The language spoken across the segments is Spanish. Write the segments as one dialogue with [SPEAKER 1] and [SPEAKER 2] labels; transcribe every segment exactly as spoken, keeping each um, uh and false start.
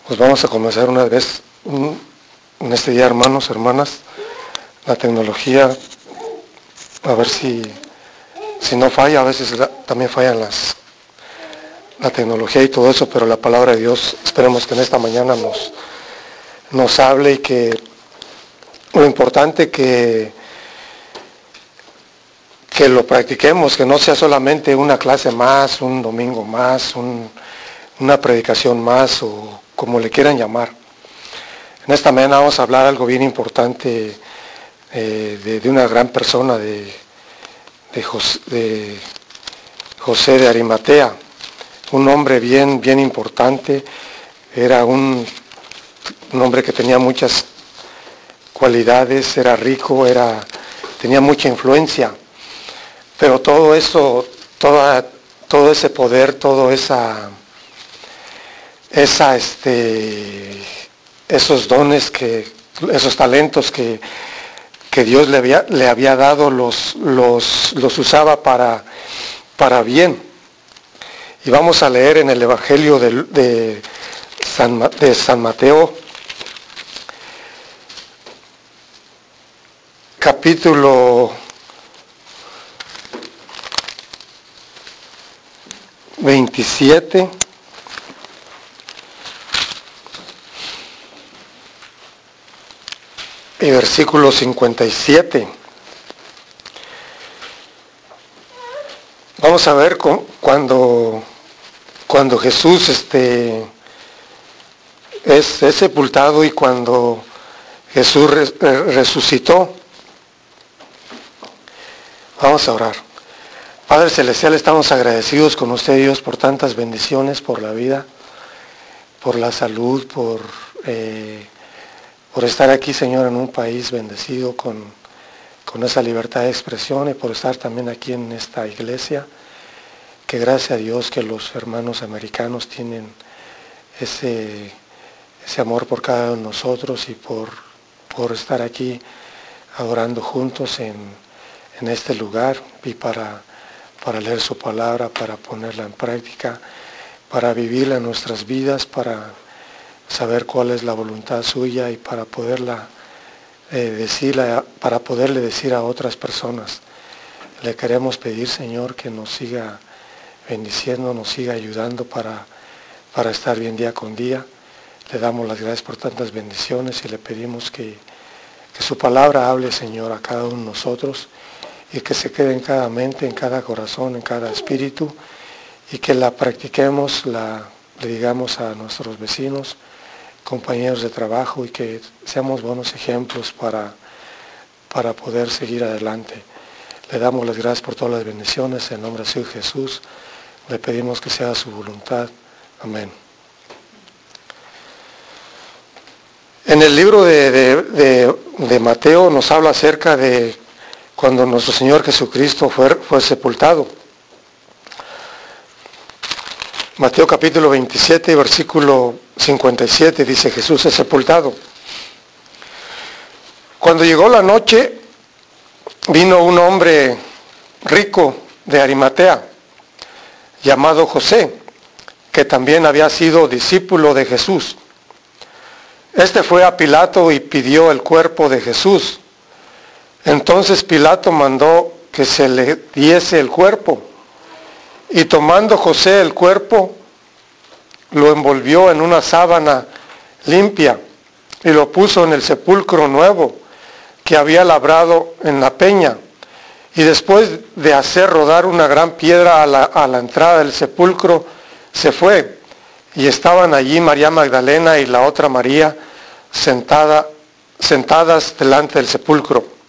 [SPEAKER 1] Pues vamos a comenzar una vez en este día, hermanos, hermanas, la tecnología, a ver si, si no falla. A veces la, también fallan las, la tecnología y todo eso, pero la palabra de Dios, esperemos que en esta mañana nos, nos hable y que lo importante que, que lo practiquemos, que no sea solamente una clase más, un domingo más, un, una predicación más o como le quieran llamar. En esta mañana vamos a hablar algo bien importante eh, de, de una gran persona, de, de, José, de José de Arimatea, un hombre bien, bien importante. Era un, un hombre que tenía muchas cualidades, era rico, era, tenía mucha influencia, pero todo eso, toda, todo ese poder, todo esa, esa, este, esos dones, que, esos talentos que, que Dios le había, le había dado, los, los, los usaba para, para bien. Y vamos a leer en el Evangelio de, de, San, de San Mateo, capítulo veintisiete, y versículo cincuenta y siete. Vamos a ver con, cuando, cuando Jesús este, es, es sepultado y cuando Jesús res, resucitó. Vamos a orar. Padre Celestial, estamos agradecidos con usted, Dios, por tantas bendiciones, por la vida, por la salud, por, eh, por estar aquí, Señor, en un país bendecido con, con esa libertad de expresión, y por estar también aquí en esta iglesia, que gracias a Dios que los hermanos americanos tienen ese, ese amor por cada uno de nosotros y por, por estar aquí adorando juntos en, en este lugar y para... para leer su palabra, para ponerla en práctica, para vivirla en nuestras vidas, para saber cuál es la voluntad suya y para poderla eh, decirla, para poderle decir a otras personas. Le queremos pedir, Señor, que nos siga bendiciendo, nos siga ayudando para, para estar bien día con día. Le damos las gracias por tantas bendiciones y le pedimos que, que su palabra hable, Señor, a cada uno de nosotros, y que se quede en cada mente, en cada corazón, en cada espíritu, y que la practiquemos, la, le digamos a nuestros vecinos, compañeros de trabajo, y que seamos buenos ejemplos para, para poder seguir adelante. Le damos las gracias por todas las bendiciones, en nombre de su Jesús, le pedimos que sea su voluntad. Amén. En el libro de, de, de, de Mateo nos habla acerca de cuando nuestro Señor Jesucristo fue, fue sepultado. Mateo capítulo veintisiete, versículo cincuenta y siete, dice: Jesús es sepultado. Cuando llegó la noche, vino un hombre rico de Arimatea, llamado José, que también había sido discípulo de Jesús. Este fue a Pilato y pidió el cuerpo de Jesús. Entonces Pilato mandó que se le diese el cuerpo, y tomando José el cuerpo, lo envolvió en una sábana limpia y lo puso en el sepulcro nuevo que había labrado en la peña. Y después de hacer rodar una gran piedra a la, a la entrada del sepulcro, se fue, y estaban allí María Magdalena y la otra María sentada, sentadas delante del sepulcro.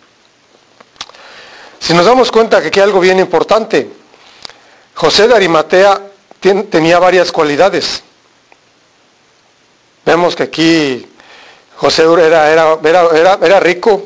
[SPEAKER 1] Si nos damos cuenta que aquí hay algo bien importante, José de Arimatea ten, tenía varias cualidades. Vemos que aquí José era, era, era, era, era rico,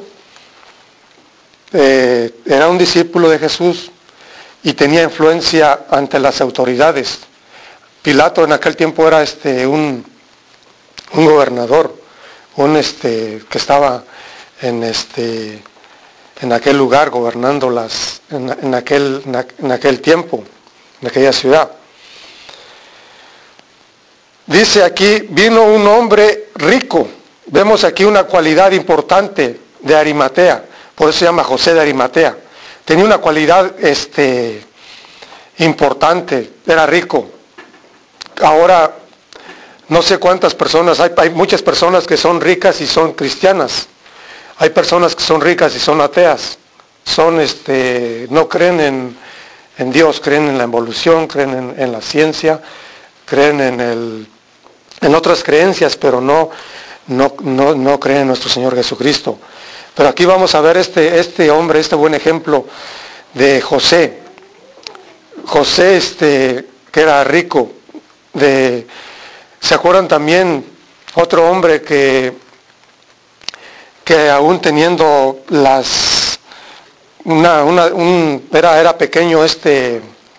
[SPEAKER 1] eh, era un discípulo de Jesús y tenía influencia ante las autoridades. Pilato en aquel tiempo era este, un, un gobernador, un este, que estaba en este... en aquel lugar, gobernando las, en, en, aquel, en aquel tiempo, en aquella ciudad. Dice aquí, vino un hombre rico. Vemos aquí una cualidad importante de Arimatea, por eso se llama José de Arimatea. Tenía una cualidad este, importante, era rico. Ahora, no sé cuántas personas, hay, hay muchas personas que son ricas y son cristianas. Hay personas que son ricas y son ateas. Son, este, no creen en, en Dios, creen en la evolución, creen en, en la ciencia, creen en, el, en otras creencias, pero no, no, no, no creen en nuestro Señor Jesucristo. Pero aquí vamos a ver este, este hombre, este buen ejemplo de José. José, este, que era rico. De, ¿se acuerdan también otro hombre que, que aún teniendo las, una, una, un, era, era pequeño este,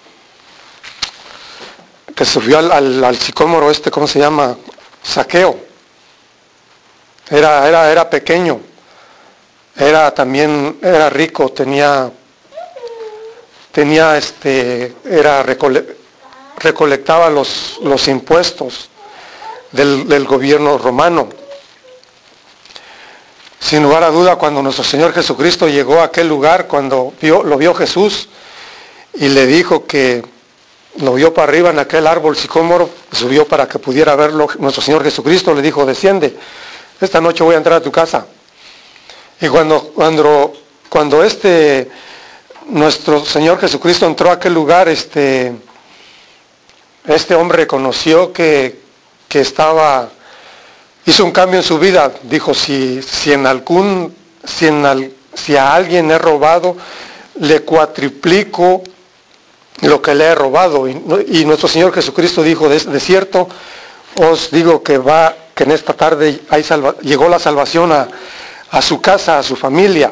[SPEAKER 1] que subió al, al, al sicómoro este, ¿cómo se llama? Zaqueo. Era, era, era pequeño. Era también, era rico, tenía, tenía este, era recole, recolectaba los, los impuestos del, del gobierno romano. Sin lugar a duda, cuando nuestro Señor Jesucristo llegó a aquel lugar, cuando vio, lo vio Jesús y le dijo que lo vio para arriba en aquel árbol sicómoro, subió para que pudiera verlo, nuestro Señor Jesucristo le dijo, desciende, esta noche voy a entrar a tu casa. Y cuando, cuando, cuando este, nuestro Señor Jesucristo entró a aquel lugar, este, este hombre reconoció que, que estaba, hizo un cambio en su vida. Dijo, si, si, en algún, si, en al, si a alguien he robado, le cuatriplico lo que le he robado. Y, y nuestro Señor Jesucristo dijo, de, de cierto, os digo que va, que en esta tarde hay salva, llegó la salvación a a su casa, a su familia.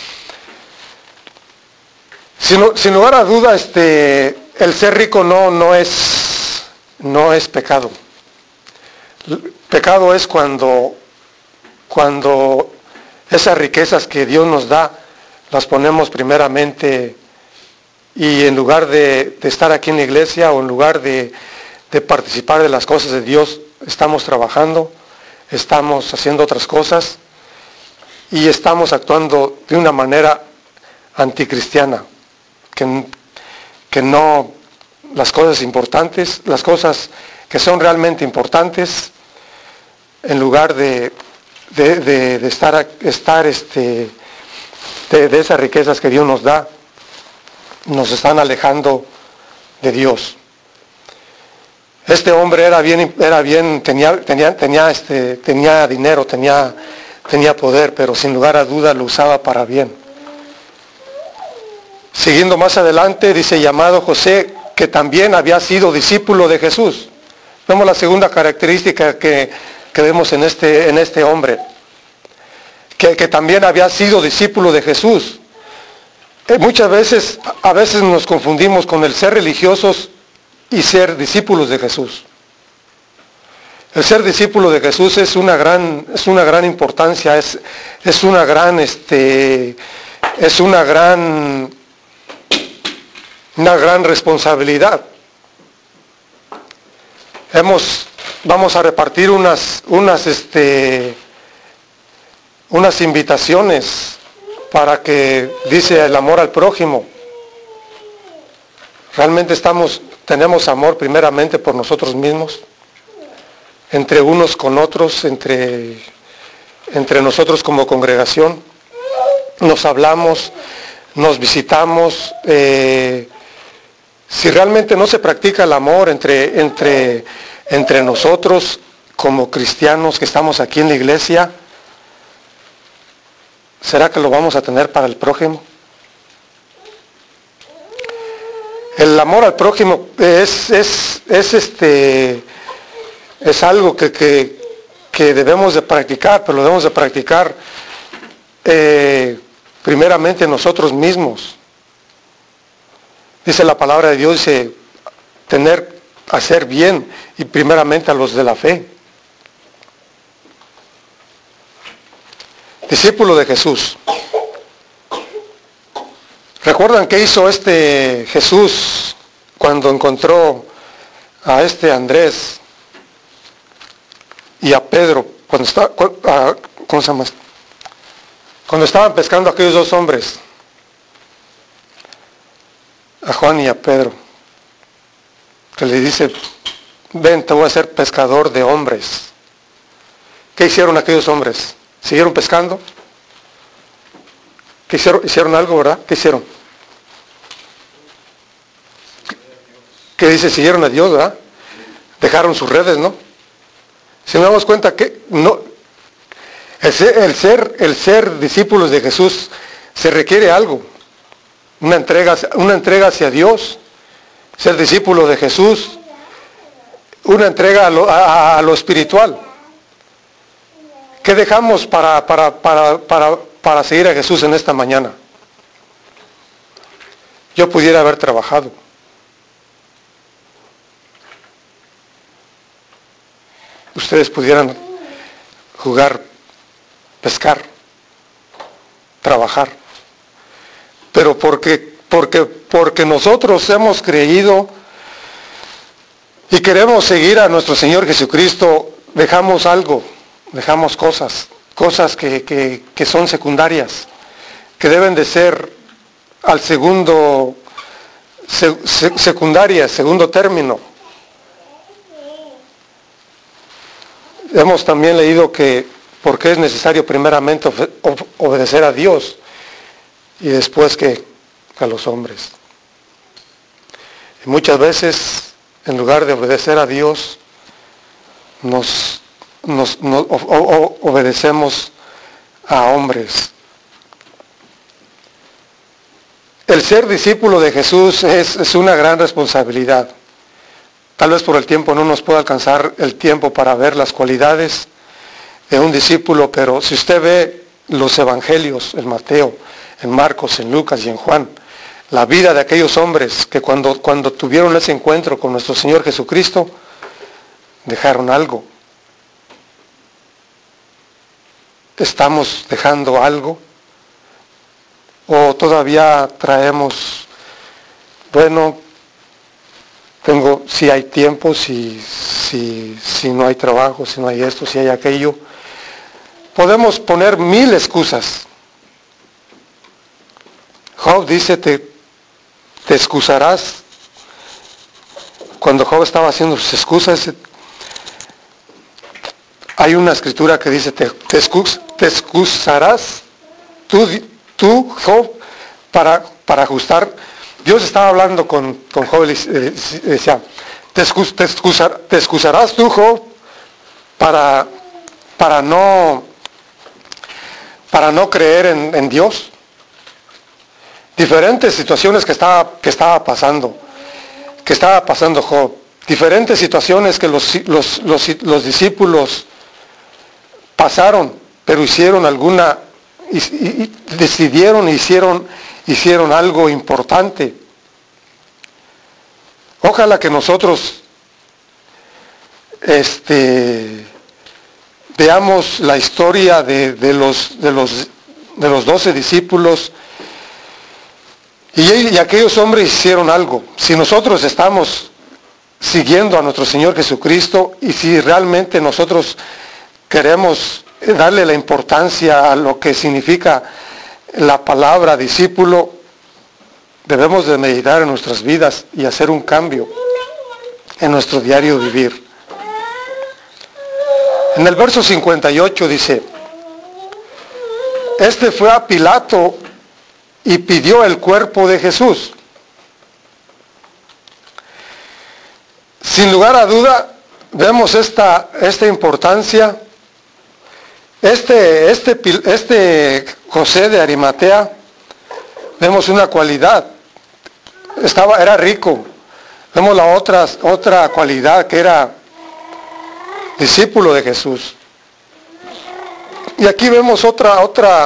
[SPEAKER 1] Sin, sin lugar a duda, este, el ser rico no, no, es, no es pecado. Pecado es cuando, cuando esas riquezas que Dios nos da, las ponemos primeramente y en lugar de, de estar aquí en la iglesia o en lugar de, de participar de las cosas de Dios, estamos trabajando, estamos haciendo otras cosas, y estamos actuando de una manera anticristiana, que, que no, las cosas importantes, las cosas que son realmente importantes, en lugar de, de, de, de estar, estar este, de, de esas riquezas que Dios nos da, nos están alejando de Dios. Este hombre era bien, era bien, tenía, tenía, tenía, este, tenía dinero, tenía tenía poder, pero sin lugar a duda lo usaba para bien. Siguiendo más adelante, dice, llamado José, que también había sido discípulo de Jesús. Vemos la segunda característica que, que vemos en este, en este hombre, que, que también había sido discípulo de Jesús. Eh, muchas veces, a veces nos confundimos con el ser religiosos y ser discípulos de Jesús. El ser discípulo de Jesús es una gran, es una gran importancia, es, es una gran, este, es una gran, una gran responsabilidad. Hemos, vamos a repartir unas, unas, este, unas invitaciones para que, dice, el amor al prójimo. Realmente estamos, tenemos amor primeramente por nosotros mismos, entre unos con otros, entre, entre nosotros como congregación. Nos hablamos, nos visitamos. Eh, si realmente no se practica el amor entre, entre, entre nosotros como cristianos que estamos aquí en la iglesia, ¿será que lo vamos a tener para el prójimo? El amor al prójimo es, es, es este... Es algo que, que, que debemos de practicar, pero lo debemos de practicar eh, primeramente nosotros mismos. Dice la palabra de Dios, dice, tener, hacer bien, y primeramente a los de la fe. Discípulo de Jesús. ¿Recuerdan qué hizo este Jesús cuando encontró a este Andrés? y a Pedro, cuando, está, ¿cómo se llama? Cuando estaban pescando a aquellos dos hombres, a Juan y a Pedro, que le dice, ven, te voy a hacer pescador de hombres. ¿Qué hicieron aquellos hombres? ¿Siguieron pescando? ¿Qué hicieron? ¿Hicieron algo, verdad? ¿Qué hicieron? ¿Qué dice? Siguieron a Dios, ¿verdad? Dejaron sus redes, ¿no? Si nos damos cuenta que no, el ser, el ser, el ser discípulos de Jesús se requiere algo, una entrega, una entrega hacia Dios, ser discípulo de Jesús, una entrega a lo, a, a lo espiritual. ¿Qué dejamos para, para, para, para, para seguir a Jesús en esta mañana? Yo pudiera haber trabajado. Ustedes pudieran jugar, pescar, trabajar. Pero porque, porque, porque nosotros hemos creído y queremos seguir a nuestro Señor Jesucristo, dejamos algo, dejamos cosas, cosas que, que, que son secundarias, que deben de ser al segundo, se, se, secundarias, segundo término. Hemos también leído que porque es necesario primeramente obedecer a Dios y después que a los hombres. Y muchas veces, en lugar de obedecer a Dios, nos, nos, nos o, o, obedecemos a hombres. El ser discípulo de Jesús es, es una gran responsabilidad. Tal vez por el tiempo no nos pueda alcanzar el tiempo para ver las cualidades de un discípulo, pero si usted ve los evangelios, en Mateo, en Marcos, en Lucas y en Juan, la vida de aquellos hombres que cuando, cuando tuvieron ese encuentro con nuestro Señor Jesucristo, dejaron algo. ¿Estamos dejando algo? ¿O todavía traemos, bueno, tengo, si hay tiempo, si, si, si no hay trabajo, si no hay esto, si hay aquello? Podemos poner mil excusas. Job dice, te, te excusarás. Cuando Job estaba haciendo sus excusas, hay una escritura que dice, te, te, excus, te excusarás tú, tú, Job, para, para ajustar. Dios estaba hablando con, con Job y decía, ¿te, excus, te, excusar, te excusarás tú, Job, para, para, no, para no creer en, en Dios? Diferentes situaciones que estaba, que estaba pasando, que estaba pasando Job. Diferentes situaciones que los, los, los, los discípulos pasaron, pero hicieron alguna, y, y, decidieron, hicieron, hicieron algo importante. Ojalá que nosotros este, veamos la historia de, de, los, de, los, de los doce discípulos y, y aquellos hombres hicieron algo. Si nosotros estamos siguiendo a nuestro Señor Jesucristo y si realmente nosotros queremos darle la importancia a lo que significa la palabra discípulo, debemos de meditar en nuestras vidas y hacer un cambio en nuestro diario vivir. En el verso cincuenta y ocho dice, este fue a Pilato y pidió el cuerpo de Jesús. Sin lugar a duda, vemos esta, esta importancia. Este, este, este José de Arimatea, vemos una cualidad. Estaba, era rico. Vemos la otra, otra cualidad, que era discípulo de Jesús. Y aquí vemos otra, otra,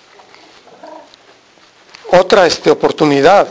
[SPEAKER 1] otra este, oportunidad.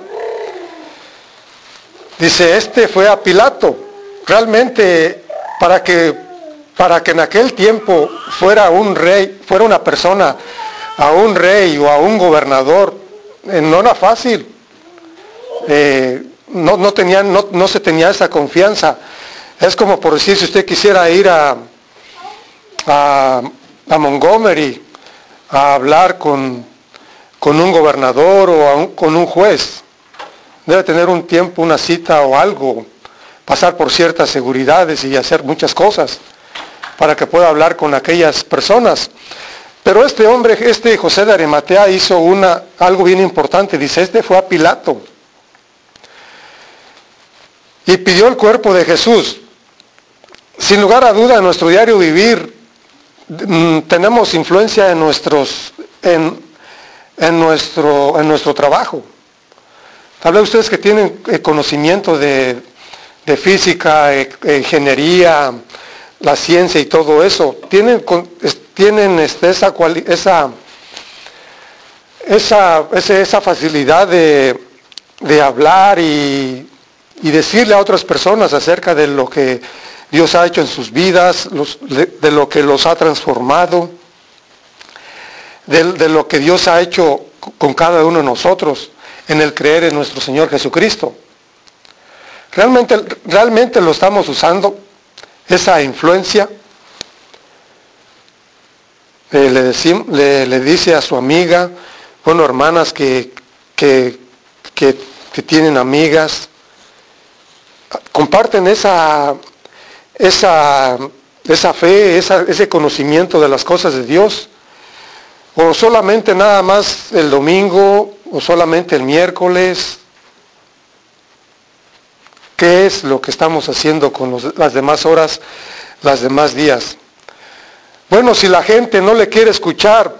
[SPEAKER 1] Dice, este fue a Pilato. Realmente, para que, para que en aquel tiempo fuera un rey, fuera una persona, a un rey o a un gobernador, eh, no era fácil. Eh, no, no, tenían, no, no se tenía esa confianza. Es como por decir, si usted quisiera ir a, a, a Montgomery a hablar con, con un gobernador o a un, con un juez. Debe tener un tiempo, una cita o algo, pasar por ciertas seguridades y hacer muchas cosas para que pueda hablar con aquellas personas. Pero este hombre, este José de Arimatea, hizo una, algo bien importante. Dice, este fue a Pilato y pidió el cuerpo de Jesús. Sin lugar a duda, en nuestro diario vivir mmm, tenemos influencia en, nuestros, en, en, nuestro, en nuestro trabajo. Tal vez ustedes que tienen conocimiento de, de física, eh, ingeniería, la ciencia y todo eso, tienen, tienen este, esa, esa, esa, esa facilidad de, de hablar y, y decirle a otras personas acerca de lo que Dios ha hecho en sus vidas, los, de lo que los ha transformado, de, de lo que Dios ha hecho con cada uno de nosotros en el creer en nuestro Señor Jesucristo. Realmente, realmente lo estamos usando, esa influencia. Eh, le, decim, le, le dice a su amiga, bueno, hermanas que, que, que, que tienen amigas, comparten esa, esa, esa fe, esa, ese conocimiento de las cosas de Dios, o solamente nada más el domingo, o solamente el miércoles. ¿Qué es lo que estamos haciendo con los, las demás horas, las demás días? Bueno, si la gente no le quiere escuchar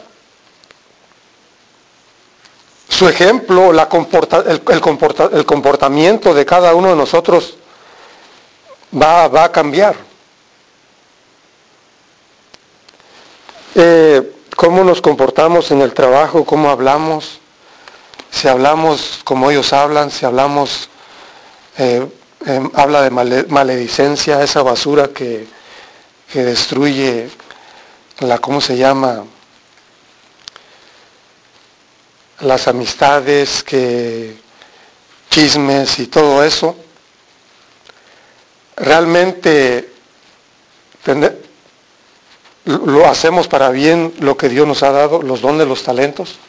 [SPEAKER 1] su ejemplo, la comporta, el, el, comporta, el comportamiento de cada uno de nosotros va, va a cambiar. Eh, ¿Cómo nos comportamos en el trabajo? ¿Cómo hablamos? Si hablamos como ellos hablan, si hablamos... Eh, Eh, habla de male, maledicencia, esa basura que, que destruye la, ¿cómo se llama? Las amistades, que chismes y todo eso. Realmente tener, lo hacemos para bien lo que Dios nos ha dado, los dones, los talentos.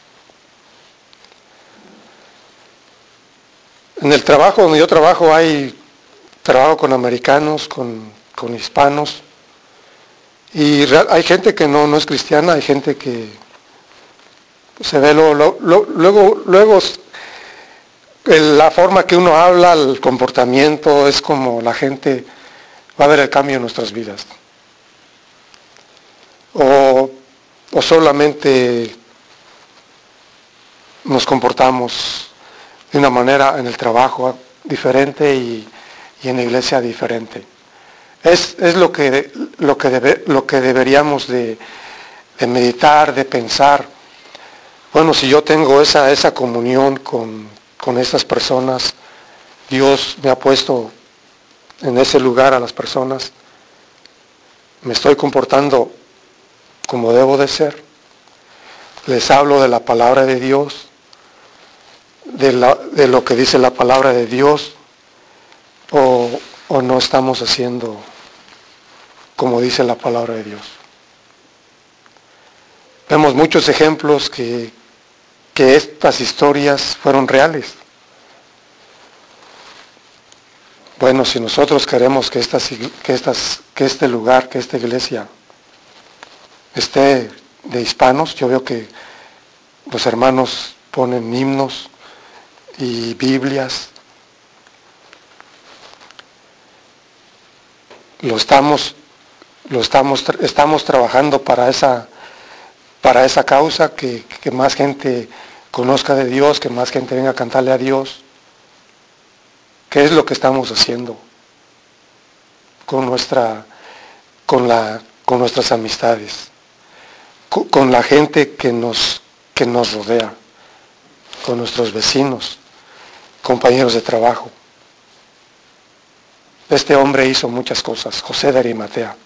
[SPEAKER 1] En el trabajo donde yo trabajo hay trabajo con americanos, con, con hispanos, y real, hay gente que no, no es cristiana, hay gente que se ve lo, lo, lo, luego, luego el, la forma que uno habla, el comportamiento, es como la gente va a ver el cambio en nuestras vidas. O, o solamente nos comportamos de una manera en el trabajo diferente y, y en la iglesia diferente. Es, es lo que, lo que, debe, lo que deberíamos de, de meditar, de pensar. Bueno, si yo tengo esa, esa comunión con, con estas personas, Dios me ha puesto en ese lugar a las personas, me estoy comportando como debo de ser, les hablo de la palabra de Dios, De, la, de lo que dice la palabra de Dios, o, o no estamos haciendo como dice la palabra de Dios. Vemos muchos ejemplos que, que estas historias fueron reales. Bueno, si nosotros queremos que, estas, que, estas, que este lugar, que esta iglesia esté de hispanos, yo veo que los hermanos ponen himnos y Biblias. Lo estamos, lo estamos, estamos trabajando para esa, para esa causa, que, que más gente conozca de Dios, que más gente venga a cantarle a Dios. ¿Qué es lo que estamos haciendo con nuestra, con la, con nuestras amistades, con, con la gente que nos, que nos rodea, con nuestros vecinos, compañeros de trabajo? Este hombre hizo muchas cosas, José de Arimatea.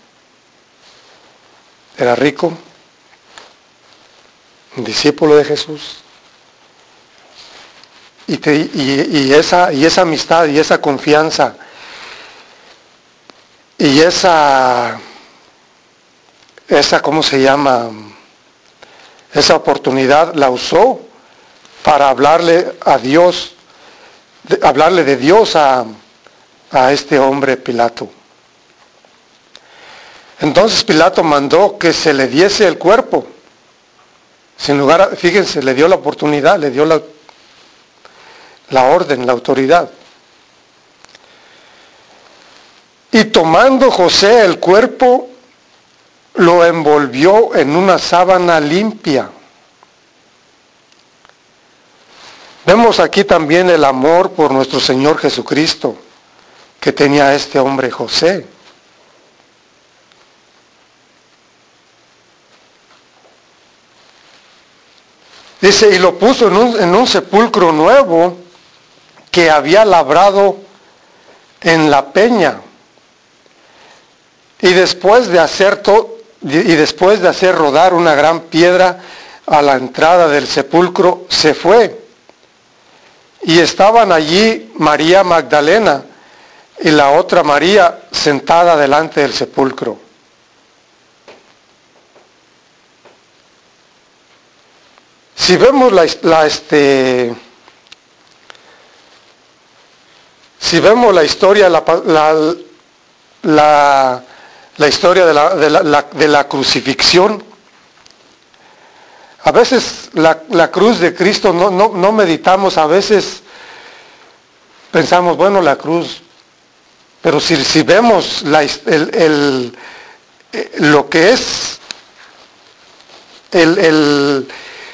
[SPEAKER 1] Era rico, un discípulo de Jesús, y, te, y, y, esa, y esa amistad y esa confianza y esa, esa, ¿cómo se llama? Esa oportunidad la usó para hablarle a Dios, de, hablarle de Dios a, a este hombre Pilato. Entonces Pilato mandó que se le diese el cuerpo. Sin lugar a, fíjense, le dio la oportunidad, le dio la, la orden, la autoridad. Y tomando José el cuerpo, lo envolvió en una sábana limpia. Vemos aquí también el amor por nuestro Señor Jesucristo que tenía este hombre José. Dice, y lo puso en un, en un sepulcro nuevo que había labrado en la peña. Y después de hacer to, y después de hacer rodar una gran piedra a la entrada del sepulcro, se fue. Y estaban allí María Magdalena y la otra María sentada delante del sepulcro. Si vemos la, la este si vemos la historia la, la, la, la historia de la, de, la, la, de la crucifixión, a veces la, la cruz de Cristo no, no, no meditamos, a veces pensamos, bueno, la cruz, pero si, si vemos la, el, el, el, lo que es el, el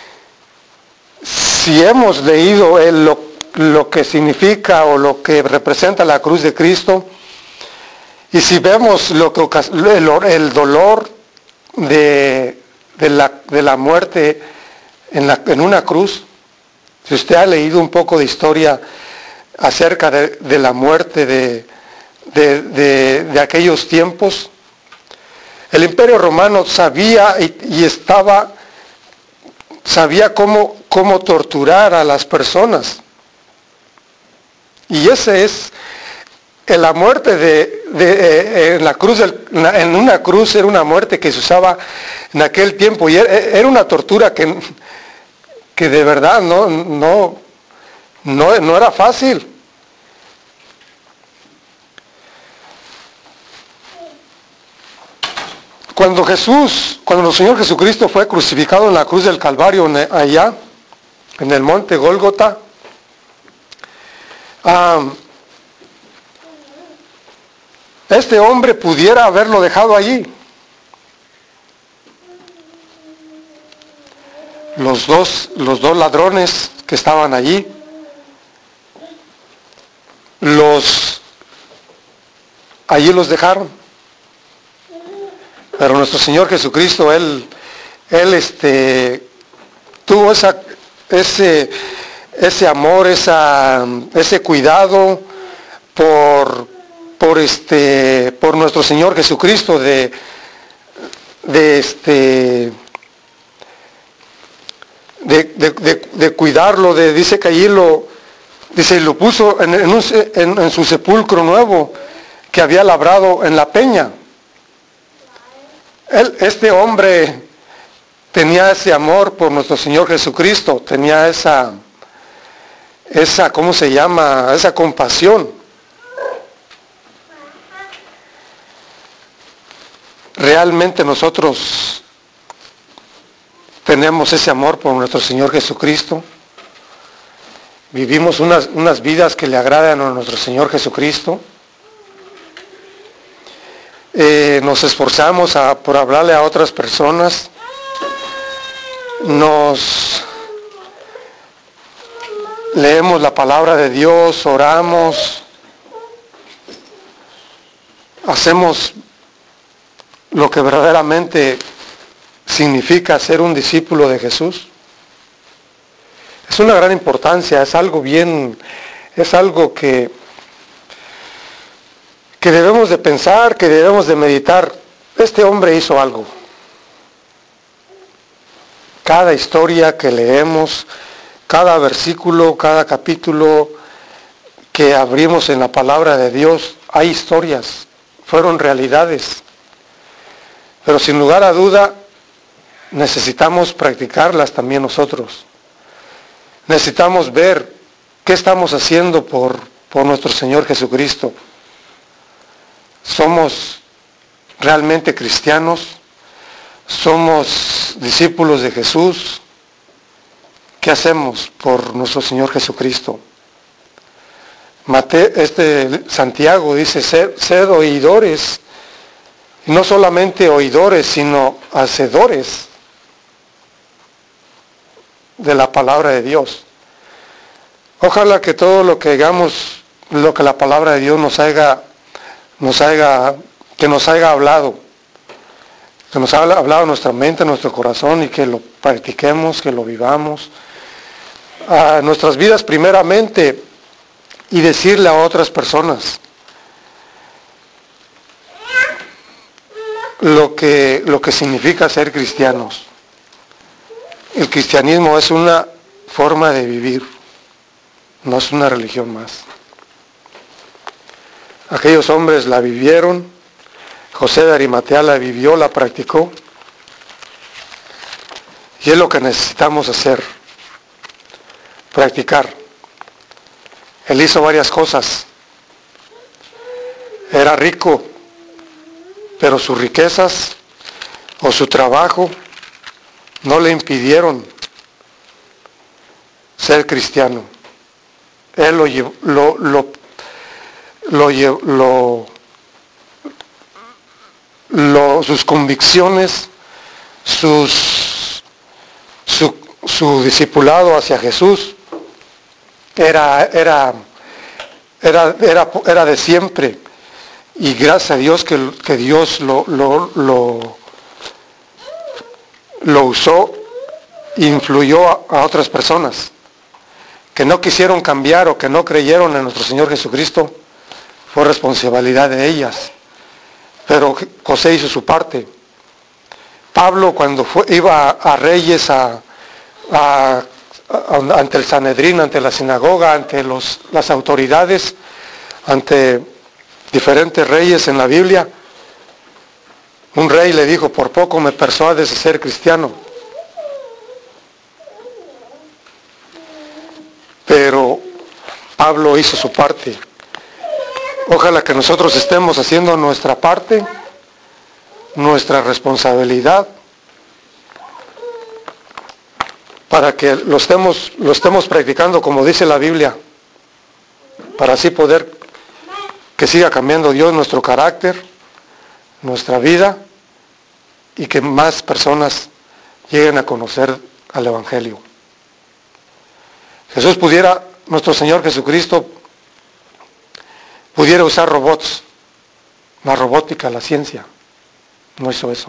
[SPEAKER 1] si hemos leído el, lo, lo que significa o lo que representa la cruz de Cristo, y si vemos lo que el, el dolor de, de, la, de la muerte en, la, en una cruz, si usted ha leído un poco de historia acerca de, de la muerte de, de, de, de aquellos tiempos, el Imperio Romano sabía y, y estaba sabía cómo, cómo torturar a las personas. Y ese es la muerte de, de en la cruz, del, en una cruz era una muerte que se usaba en aquel tiempo y era una tortura que, que de verdad no, no, no, no era fácil. Cuando Jesús, cuando el Señor Jesucristo fue crucificado en la cruz del Calvario, allá, en el monte Gólgota, um, este hombre pudiera haberlo dejado allí. Los dos, los dos ladrones que estaban allí, los, allí los dejaron. Pero nuestro Señor Jesucristo, Él, Él este, tuvo esa, ese, ese amor, esa, ese cuidado por, por, este, por nuestro Señor Jesucristo de, de, este, de, de, de, de cuidarlo, de, dice que allí lo, dice, lo puso en, en, un, en, en su sepulcro nuevo que había labrado en la peña. Él, este hombre tenía ese amor por nuestro Señor Jesucristo, tenía esa, esa, ¿cómo se llama? Esa compasión. Realmente nosotros tenemos ese amor por nuestro Señor Jesucristo. Vivimos unas, unas vidas que le agradan a nuestro Señor Jesucristo. Eh, nos esforzamos a, por hablarle a otras personas, nos leemos la palabra de Dios, oramos, hacemos lo que verdaderamente significa ser un discípulo de Jesús. Es una gran importancia, es algo bien, es algo que que debemos de pensar, que debemos de meditar. Este hombre hizo algo. Cada historia que leemos, cada versículo, cada capítulo que abrimos en la palabra de Dios, hay historias, fueron realidades Pero sin lugar a duda, necesitamos practicarlas también nosotros. Necesitamos ver qué estamos haciendo por, por nuestro Señor Jesucristo. ¿Somos realmente cristianos? ¿Somos discípulos de Jesús? ¿Qué hacemos por nuestro Señor Jesucristo? Mate, este Santiago dice, sed, sed oidores, y no solamente oidores, sino hacedores de la palabra de Dios. Ojalá que todo lo que hagamos, lo que la palabra de Dios nos haya, nos haya, que nos haya hablado, que nos haya hablado en nuestra mente, en nuestro corazón, y que lo practiquemos, que lo vivamos a nuestras vidas primeramente, y decirle a otras personas lo que, lo que significa ser cristianos. El cristianismo es una forma de vivir, no es una religión más. Aquellos hombres la vivieron, José de Arimatea la vivió, la practicó, y es lo que necesitamos hacer, practicar. Él hizo varias cosas. Era rico, pero sus riquezas o su trabajo no le impidieron ser cristiano. Él lo llevó, lo, lo, lo, lo, lo, sus convicciones, sus, su, su discipulado hacia Jesús Era, era, era, era, era de siempre, y gracias a Dios que, que Dios lo, lo, lo, lo usó e influyó a, a otras personas que no quisieron cambiar o que no creyeron en nuestro Señor Jesucristo. Fue responsabilidad de ellas, pero José hizo su parte. Pablo, cuando fue, iba a, a Reyes a, a ante el Sanedrín, ante la sinagoga, ante los, las autoridades, ante diferentes reyes en la Biblia, un rey le dijo, por poco me persuades de ser cristiano. Pero Pablo hizo su parte. Ojalá que nosotros estemos haciendo nuestra parte, nuestra responsabilidad, para que lo estemos, lo estemos practicando como dice la Biblia, para así poder que siga cambiando Dios nuestro carácter, nuestra vida, y que más personas lleguen a conocer al Evangelio. Jesús pudiera, nuestro Señor Jesucristo, pudiera usar robots, la robótica, la ciencia, no hizo eso.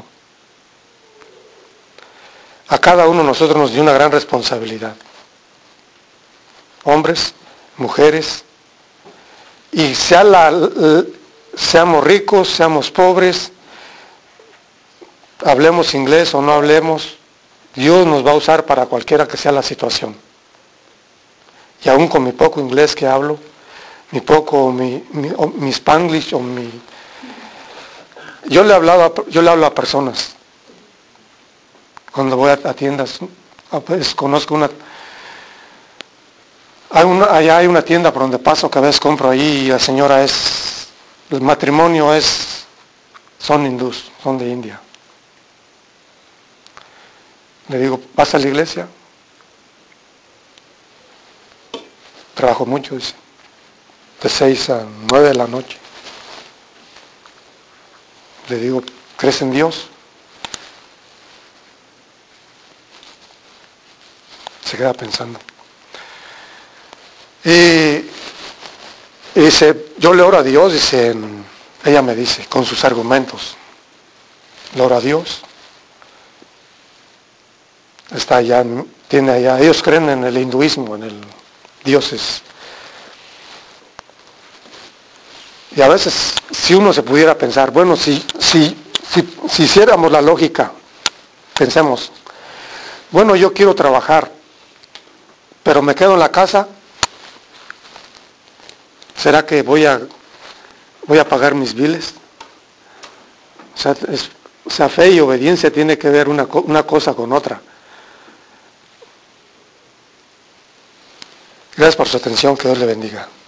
[SPEAKER 1] A cada uno de nosotros nos dio una gran responsabilidad. Hombres, mujeres, y sea la, seamos ricos, seamos pobres, hablemos inglés o no hablemos, Dios nos va a usar para cualquiera que sea la situación. Y aún con mi poco inglés que hablo, mi poco, mi, mi, mi Spanglish o mi... Yo le, he hablado a, yo le hablo a personas. Cuando voy a, a tiendas, pues, conozco una, hay una, allá hay una tienda por donde paso, que a veces compro ahí, y la señora es, el matrimonio es, son hindús, son de India. Le digo, ¿vas a la iglesia? Trabajo mucho, dice, de seis a nueve de la noche. Le digo, ¿crees en Dios? Se queda pensando. Y, y dice, yo le oro a Dios, dice, ella me dice, con sus argumentos. Le oro a Dios. Está allá, tiene allá, ellos creen en el hinduismo, en el dioses. Y a veces, si uno se pudiera pensar, bueno, si, si, si, si hiciéramos la lógica, pensemos, bueno, yo quiero trabajar, pero me quedo en la casa, ¿será que voy a, voy a pagar mis biles? O sea, es, O sea, fe y obediencia tiene que ver una, una cosa con otra. Gracias por su atención, que Dios le bendiga.